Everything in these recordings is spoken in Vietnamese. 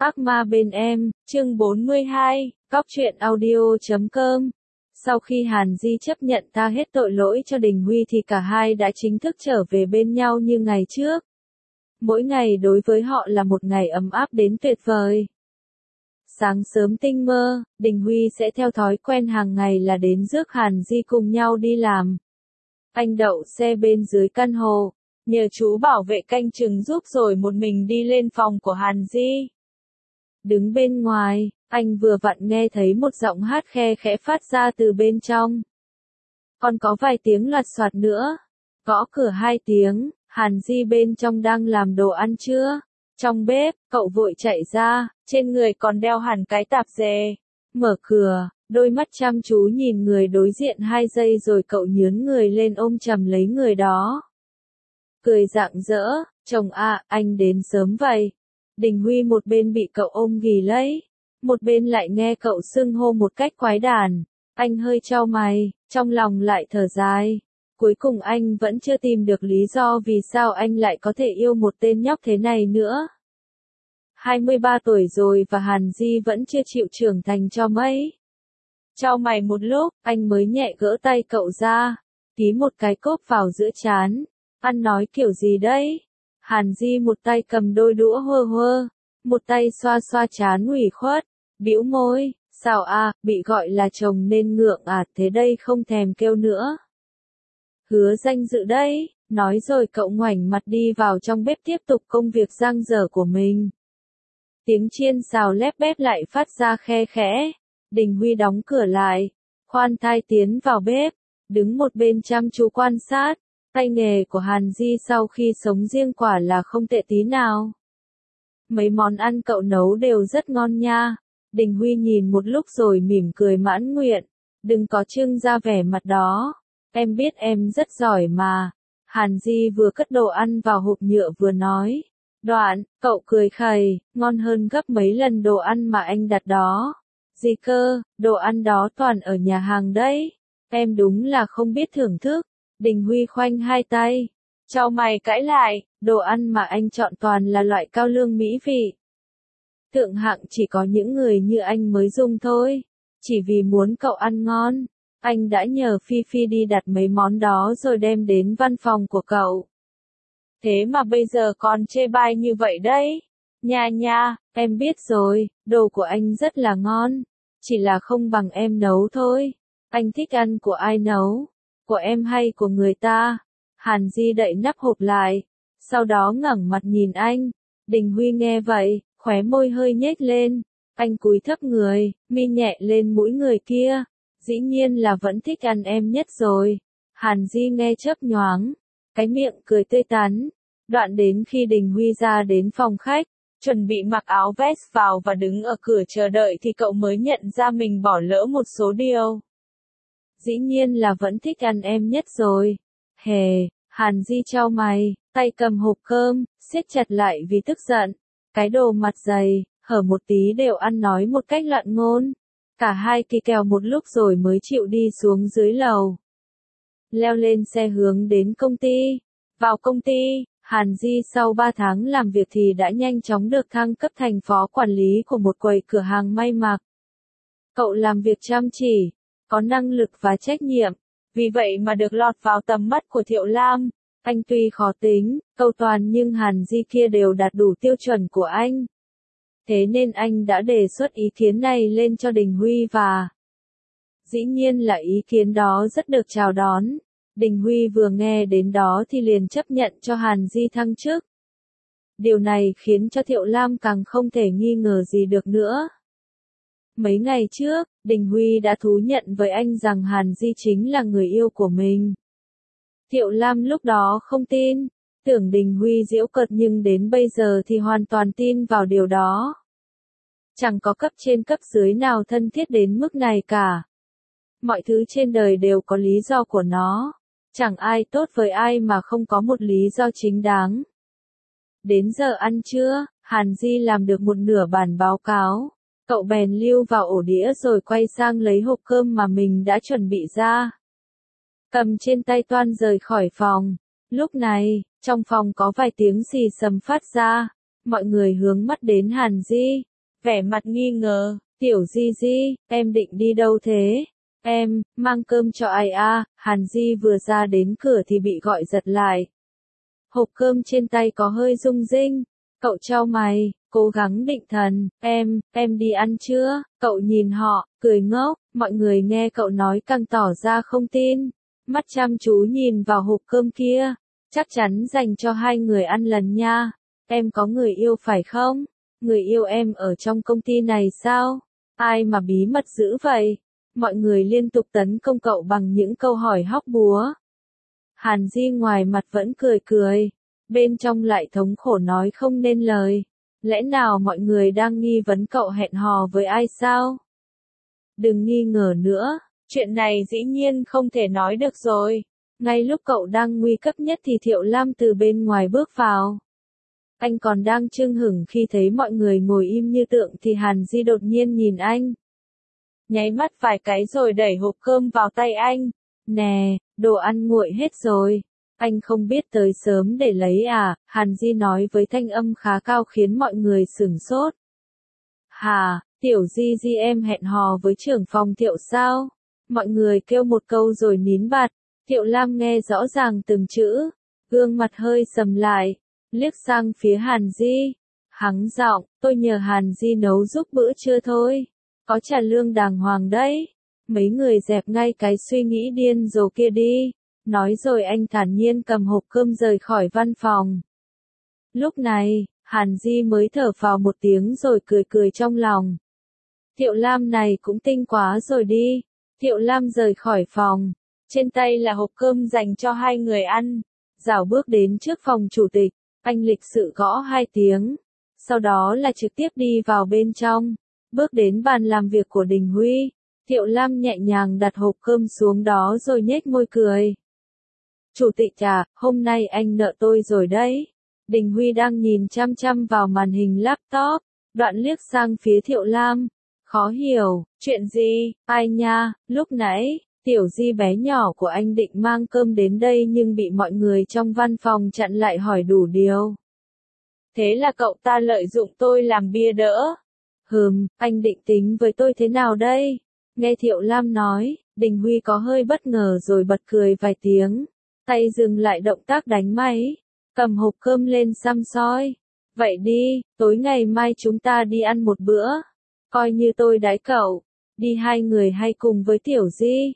Ác ma bên em, chương 42, Cóc truyện audio.com. Sau khi Hàn Di chấp nhận tha hết tội lỗi cho Đình Huy thì cả hai đã chính thức trở về bên nhau như ngày trước. Mỗi ngày đối với họ là một ngày ấm áp đến tuyệt vời. Sáng sớm tinh mơ, Đình Huy sẽ theo thói quen hàng ngày là đến rước Hàn Di cùng nhau đi làm. Anh đậu xe bên dưới căn hộ, nhờ chú bảo vệ canh chừng giúp rồi một mình đi lên phòng của Hàn Di. Đứng bên ngoài, anh vừa vặn nghe thấy một giọng hát khe khẽ phát ra từ bên trong. Còn có vài tiếng loạt soạt nữa. Gõ cửa 2 tiếng, Hàn Di bên trong đang làm đồ ăn trưa. Trong bếp, cậu vội chạy ra, trên người còn đeo hẳn cái tạp dề. Mở cửa, đôi mắt chăm chú nhìn người đối diện 2 giây rồi cậu nhướn người lên ôm chầm lấy người đó. Cười rạng rỡ, chồng à, anh đến sớm vậy. Đình Huy một bên bị cậu ôm ghì lấy, một bên lại nghe cậu xưng hô một cách quái đản. Anh hơi chau mày, trong lòng lại thở dài. Cuối cùng anh vẫn chưa tìm được lý do vì sao anh lại có thể yêu một tên nhóc thế này nữa. 23 tuổi rồi và Hàn Di vẫn chưa chịu trưởng thành cho mấy. Chau mày một lúc, anh mới nhẹ gỡ tay cậu ra, ký một cái cốp vào giữa trán. Ăn nói kiểu gì đấy? Hàn Di một tay cầm đôi đũa hơ hơ, một tay xoa xoa trán ủy khuất, bĩu môi, sao à, bị gọi là chồng nên ngượng à, thế đây không thèm kêu nữa. Hứa danh dự đấy, nói rồi cậu ngoảnh mặt đi vào trong bếp tiếp tục công việc dang dở của mình. Tiếng chiên xào lép bếp lại phát ra khe khẽ, Đình Huy đóng cửa lại, khoan thai tiến vào bếp, đứng một bên chăm chú quan sát. Tay nghề của Hàn Di sau khi sống riêng quả là không tệ tí nào. Mấy món ăn cậu nấu đều rất ngon nha. Đình Huy nhìn một lúc rồi mỉm cười mãn nguyện. Đừng có trưng ra vẻ mặt đó. Em biết em rất giỏi mà. Hàn Di vừa cất đồ ăn vào hộp nhựa vừa nói. Đoạn, cậu cười khẩy, ngon hơn gấp mấy lần đồ ăn mà anh đặt đó. Gì cơ, đồ ăn đó toàn ở nhà hàng đấy. Em đúng là không biết thưởng thức. Đình Huy khoanh 2 tay, chau mày cãi lại, đồ ăn mà anh chọn toàn là loại cao lương mỹ vị. Thượng hạng chỉ có những người như anh mới dùng thôi, chỉ vì muốn cậu ăn ngon, anh đã nhờ Phi Phi đi đặt mấy món đó rồi đem đến văn phòng của cậu. Thế mà bây giờ còn chê bai như vậy đấy. Nha nha, em biết rồi, đồ của anh rất là ngon, chỉ là không bằng em nấu thôi. Anh thích ăn của ai nấu? Của em hay của người ta? Hàn Di đậy nắp hộp lại, sau đó ngẩng mặt nhìn anh. Đình Huy nghe vậy, khóe môi hơi nhếch lên. Anh cúi thấp người, mi nhẹ lên mũi người kia. Dĩ nhiên là vẫn thích ăn em nhất rồi. Hàn Di nghe chớp nhoáng, cái miệng cười tươi tắn. Đoạn đến khi Đình Huy ra đến phòng khách, chuẩn bị mặc áo vest vào và đứng ở cửa chờ đợi thì cậu mới nhận ra mình bỏ lỡ một số điều. Dĩ nhiên là vẫn thích ăn em nhất rồi. Hề, Hàn Di chau mày, tay cầm hộp cơm, siết chặt lại vì tức giận. Cái đồ mặt dày, hở một tí đều ăn nói một cách loạn ngôn. Cả hai kỳ kèo một lúc rồi mới chịu đi xuống dưới lầu. Leo lên xe hướng đến công ty. Vào công ty, Hàn Di sau 3 tháng làm việc thì đã nhanh chóng được thăng cấp thành phó quản lý của một quầy cửa hàng may mặc. Cậu làm việc chăm chỉ, có năng lực và trách nhiệm, vì vậy mà được lọt vào tầm mắt của Thiệu Lam. Anh tuy khó tính, cầu toàn nhưng Hàn Di kia đều đạt đủ tiêu chuẩn của anh. Thế nên anh đã đề xuất ý kiến này lên cho Đình Huy và dĩ nhiên là ý kiến đó rất được chào đón. Đình Huy vừa nghe đến đó thì liền chấp nhận cho Hàn Di thăng chức. Điều này khiến cho Thiệu Lam càng không thể nghi ngờ gì được nữa. Mấy ngày trước, Đình Huy đã thú nhận với anh rằng Hàn Di chính là người yêu của mình. Thiệu Lam lúc đó không tin, tưởng Đình Huy giễu cợt nhưng đến bây giờ thì hoàn toàn tin vào điều đó. Chẳng có cấp trên cấp dưới nào thân thiết đến mức này cả. Mọi thứ trên đời đều có lý do của nó. Chẳng ai tốt với ai mà không có một lý do chính đáng. Đến giờ ăn trưa, Hàn Di làm được một nửa bản báo cáo. Cậu bèn lưu vào ổ đĩa rồi quay sang lấy hộp cơm mà mình đã chuẩn bị ra. Cầm trên tay toan rời khỏi phòng. Lúc này, trong phòng có vài tiếng xì xầm phát ra. Mọi người hướng mắt đến Hàn Di. vẻ mặt nghi ngờ, Tiểu Di Di, em định đi đâu thế? Em, mang cơm cho ai à? Hàn Di vừa ra đến cửa thì bị gọi giật lại. Hộp cơm trên tay có hơi rung rinh, cậu chau mày, cố gắng định thần, em đi ăn chưa? Cậu nhìn họ, cười ngốc, mọi người nghe cậu nói càng tỏ ra không tin, mắt chăm chú nhìn vào hộp cơm kia, chắc chắn dành cho hai người ăn lần nha. Em có người yêu phải không? Người yêu em ở trong công ty này sao? Ai mà bí mật dữ vậy? Mọi người liên tục tấn công cậu bằng những câu hỏi hóc búa. Hàn Di ngoài mặt vẫn cười cười, bên trong lại thống khổ nói không nên lời. Lẽ nào mọi người đang nghi vấn cậu hẹn hò với ai sao? Đừng nghi ngờ nữa, chuyện này dĩ nhiên không thể nói được rồi. Ngay lúc cậu đang nguy cấp nhất thì Thiệu Lam từ bên ngoài bước vào. Anh còn đang chưng hửng khi thấy mọi người ngồi im như tượng thì Hàn Di đột nhiên nhìn anh. Nháy mắt vài cái rồi đẩy hộp cơm vào tay anh. Nè, đồ ăn nguội hết rồi. Anh không biết tới sớm để lấy à? Hàn Di nói với thanh âm khá cao khiến mọi người sửng sốt. Hà, Tiểu Di Di em hẹn hò với trưởng phòng Thiệu sao? Mọi người kêu một câu rồi nín bặt. Thiệu Lam nghe rõ ràng từng chữ, gương mặt hơi sầm lại, liếc sang phía Hàn Di. Hắng giọng, tôi nhờ Hàn Di nấu giúp bữa trưa thôi. Có trả lương đàng hoàng đấy. Mấy người dẹp ngay cái suy nghĩ điên rồ kia đi. Nói rồi anh thản nhiên cầm hộp cơm rời khỏi văn phòng. Lúc này, Hàn Di mới thở phào một tiếng rồi cười cười trong lòng. Thiệu Lam này cũng tinh quá rồi đi. Thiệu Lam rời khỏi phòng. Trên tay là hộp cơm dành cho hai người ăn. Dảo bước đến trước phòng chủ tịch. Anh lịch sự gõ 2 tiếng. Sau đó là trực tiếp đi vào bên trong. Bước đến bàn làm việc của Đình Huy. Thiệu Lam nhẹ nhàng đặt hộp cơm xuống đó rồi nhếch môi cười. Chủ tịch à, hôm nay anh nợ tôi rồi đấy. Đình Huy đang nhìn chăm chăm vào màn hình laptop. Đoạn liếc sang phía Thiệu Lam. Khó hiểu, chuyện gì, ai nha, lúc nãy, Tiểu Di bé nhỏ của anh định mang cơm đến đây nhưng bị mọi người trong văn phòng chặn lại hỏi đủ điều. Thế là cậu ta lợi dụng tôi làm bia đỡ. Anh định tính với tôi thế nào đây? Nghe Thiệu Lam nói, Đình Huy có hơi bất ngờ rồi bật cười vài tiếng. Tay dừng lại động tác đánh máy, cầm hộp cơm lên xăm soi. Vậy đi, tối ngày mai chúng ta đi ăn một bữa. Coi như tôi đãi cậu. Đi hai người hay cùng với Tiểu Di?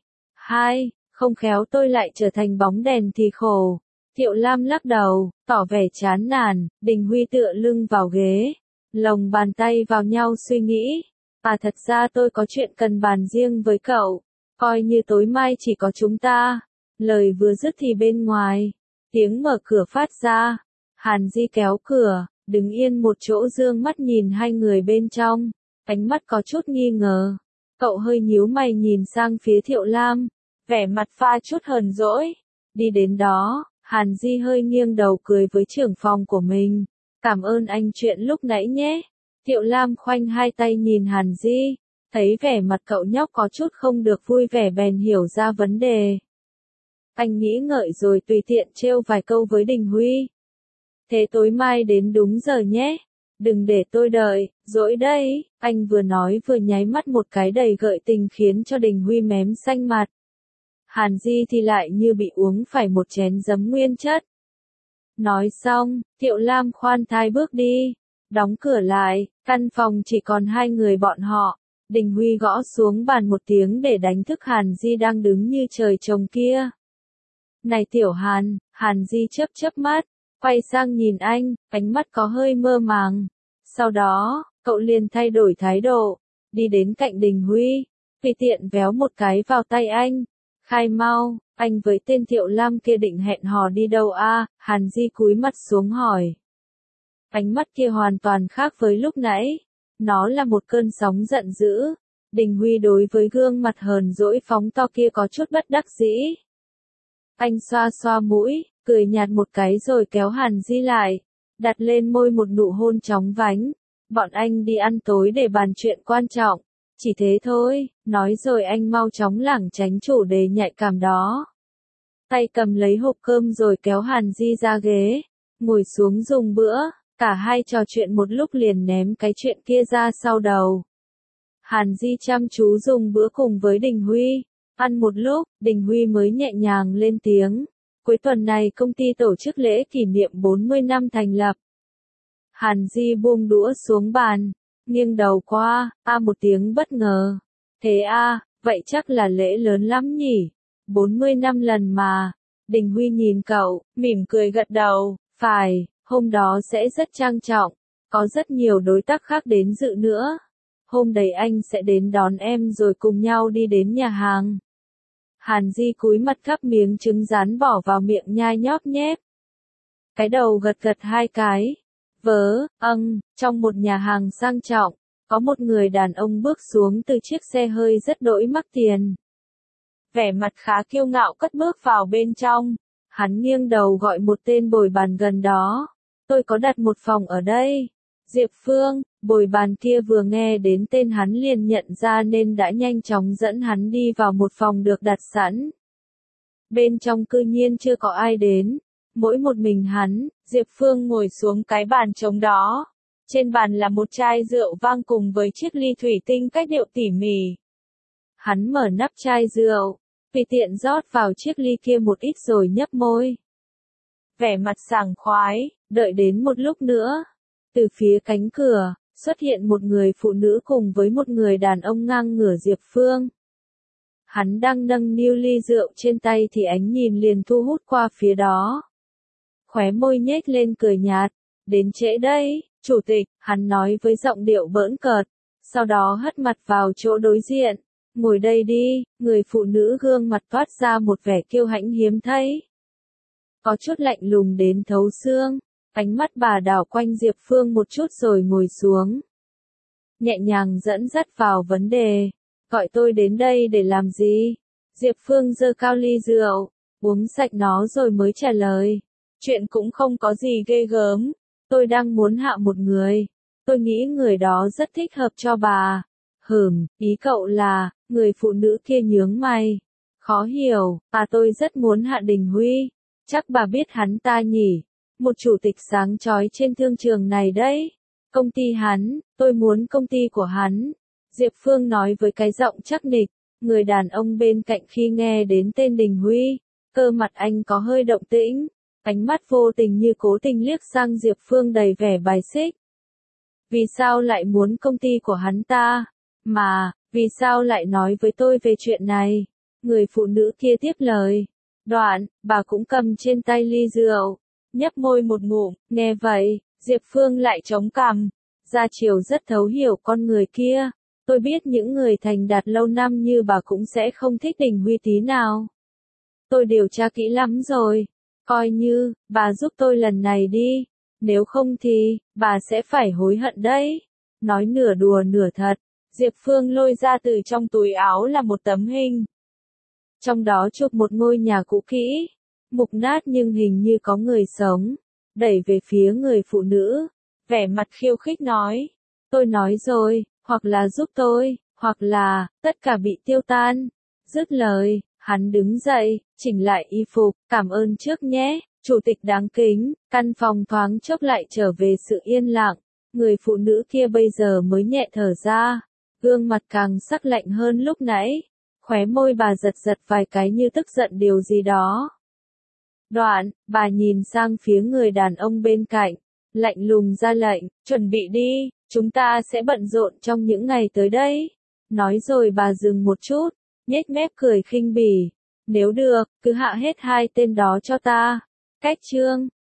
Không khéo tôi lại trở thành bóng đèn thì khổ. Thiệu Lam lắc đầu, tỏ vẻ chán nản. Đình Huy tựa lưng vào ghế, lồng bàn tay vào nhau suy nghĩ. À thật ra tôi có chuyện cần bàn riêng với cậu. Coi như tối mai chỉ có chúng ta. Lời vừa dứt thì bên ngoài, tiếng mở cửa phát ra. Hàn Di kéo cửa, đứng yên một chỗ dương mắt nhìn hai người bên trong. Ánh mắt có chút nghi ngờ. Cậu hơi nhíu mày nhìn sang phía Thiệu Lam. Vẻ mặt pha chút hờn dỗi. Đi đến đó, Hàn Di hơi nghiêng đầu cười với trưởng phòng của mình. Cảm ơn anh chuyện lúc nãy nhé. Thiệu Lam khoanh hai tay nhìn Hàn Di. Thấy vẻ mặt cậu nhóc có chút không được vui vẻ bèn hiểu ra vấn đề. Anh nghĩ ngợi rồi tùy tiện trêu vài câu với Đình Huy. Thế tối mai đến đúng giờ nhé. Đừng để tôi đợi, dỗi đây. Anh vừa nói vừa nháy mắt một cái đầy gợi tình khiến cho Đình Huy mém xanh mặt. Hàn Di thì lại như bị uống phải một chén giấm nguyên chất. Nói xong, Thiệu Lam khoan thai bước đi. Đóng cửa lại, căn phòng chỉ còn hai người bọn họ. Đình Huy gõ xuống bàn một tiếng để đánh thức Hàn Di đang đứng như trời trồng kia. Này Tiểu Hàn, Hàn Di chớp mắt, quay sang nhìn anh, ánh mắt có hơi mơ màng. Sau đó, cậu liền thay đổi thái độ, đi đến cạnh Đình Huy, tùy tiện véo một cái vào tay anh. Khai mau, anh với tên Thiệu Lam kia định hẹn hò đi đâu à? Hàn Di cúi mặt xuống hỏi. Ánh mắt kia hoàn toàn khác với lúc nãy. Nó là một cơn sóng giận dữ. Đình Huy đối với gương mặt hờn dỗi phóng to kia có chút bất đắc dĩ. Anh xoa xoa mũi, cười nhạt một cái rồi kéo Hàn Di lại, đặt lên môi một nụ hôn chóng vánh. Bọn anh đi ăn tối để bàn chuyện quan trọng. Chỉ thế thôi, nói rồi anh mau chóng lảng tránh chủ đề nhạy cảm đó. Tay cầm lấy hộp cơm rồi kéo Hàn Di ra ghế, ngồi xuống dùng bữa. Cả hai trò chuyện một lúc liền ném cái chuyện kia ra sau đầu. Hàn Di chăm chú dùng bữa cùng với Đình Huy. Ăn một lúc, Đình Huy mới nhẹ nhàng lên tiếng. Cuối tuần này công ty tổ chức lễ kỷ niệm 40 năm thành lập. Hàn Di buông đũa xuống bàn, nghiêng đầu qua, một tiếng bất ngờ. Thế vậy chắc là lễ lớn lắm nhỉ? 40 năm lần mà. Đình Huy nhìn cậu, mỉm cười gật đầu, phải, hôm đó sẽ rất trang trọng, có rất nhiều đối tác khác đến dự nữa. Hôm đấy anh sẽ đến đón em rồi cùng nhau đi đến nhà hàng. Hàn Di cúi mặt gắp miếng trứng rán bỏ vào miệng nhai nhóp nhép. Cái đầu gật gật hai cái. Trong một nhà hàng sang trọng, có một người đàn ông bước xuống từ chiếc xe hơi rất đỗi mắc tiền. Vẻ mặt khá kiêu ngạo cất bước vào bên trong. Hắn nghiêng đầu gọi một tên bồi bàn gần đó. Tôi có đặt một phòng ở đây. Diệp Phương, bồi bàn kia vừa nghe đến tên hắn liền nhận ra nên đã nhanh chóng dẫn hắn đi vào một phòng được đặt sẵn. Bên trong cư nhiên chưa có ai đến. Mỗi một mình hắn, Diệp Phương ngồi xuống cái bàn trống đó. Trên bàn là một chai rượu vang cùng với chiếc ly thủy tinh cách điệu tỉ mỉ. Hắn mở nắp chai rượu, tùy tiện rót vào chiếc ly kia một ít rồi nhấp môi. Vẻ mặt sảng khoái, đợi đến một lúc nữa. Từ phía cánh cửa, xuất hiện một người phụ nữ cùng với một người đàn ông ngang ngửa Diệp Phương. Hắn đang nâng niu ly rượu trên tay thì ánh nhìn liền thu hút qua phía đó. Khóe môi nhếch lên cười nhạt. Đến trễ đây, chủ tịch, hắn nói với giọng điệu bỡn cợt. Sau đó hất mặt vào chỗ đối diện. Ngồi đây đi, người phụ nữ gương mặt toát ra một vẻ kiêu hãnh hiếm thấy. Có chút lạnh lùng đến thấu xương. Ánh mắt bà đảo quanh Diệp Phương một chút rồi ngồi xuống. Nhẹ nhàng dẫn dắt vào vấn đề. Gọi tôi đến đây để làm gì? Diệp Phương giơ cao ly rượu, uống sạch nó rồi mới trả lời. Chuyện cũng không có gì ghê gớm. Tôi đang muốn hạ một người. Tôi nghĩ người đó rất thích hợp cho bà. Ý cậu là, người phụ nữ kia nhướng mày. Khó hiểu, tôi rất muốn hạ Đình Huy. Chắc bà biết hắn ta nhỉ? Một chủ tịch sáng chói trên thương trường này đấy. Công ty hắn, tôi muốn công ty của hắn. Diệp Phương nói với cái giọng chắc nịch. Người đàn ông bên cạnh khi nghe đến tên Đình Huy, cơ mặt anh có hơi động tĩnh. Ánh mắt vô tình như cố tình liếc sang Diệp Phương đầy vẻ bài xích. Vì sao lại muốn công ty của hắn ta? Vì sao lại nói với tôi về chuyện này? Người phụ nữ kia tiếp lời. Đoạn, bà cũng cầm trên tay ly rượu. Nhấp môi một ngụm, nghe vậy, Diệp Phương lại chống cằm. Gia Triều rất thấu hiểu con người kia. Tôi biết những người thành đạt lâu năm như bà cũng sẽ không thích Đình Huy tí nào. Tôi điều tra kỹ lắm rồi. Coi như, bà giúp tôi lần này đi. Nếu không thì, bà sẽ phải hối hận đấy. Nói nửa đùa nửa thật, Diệp Phương lôi ra từ trong túi áo là một tấm hình. Trong đó chụp một ngôi nhà cũ kỹ, mục nát nhưng hình như có người sống. Đẩy về phía người phụ nữ, vẻ mặt khiêu khích nói. Tôi nói rồi, hoặc là giúp tôi, hoặc là, tất cả bị tiêu tan. Dứt lời, hắn đứng dậy, chỉnh lại y phục, cảm ơn trước nhé, chủ tịch đáng kính. Căn phòng thoáng chốc lại trở về sự yên lặng. Người phụ nữ kia bây giờ mới nhẹ thở ra. Gương mặt càng sắc lạnh hơn lúc nãy. Khóe môi bà giật giật vài cái như tức giận điều gì đó. Đoạn, bà nhìn sang phía người đàn ông bên cạnh. Lạnh lùng ra lệnh, chuẩn bị đi, chúng ta sẽ bận rộn trong những ngày tới đây. Nói rồi bà dừng một chút, nhếch mép cười khinh bỉ. Nếu được, cứ hạ hết hai tên đó cho ta. Cách chương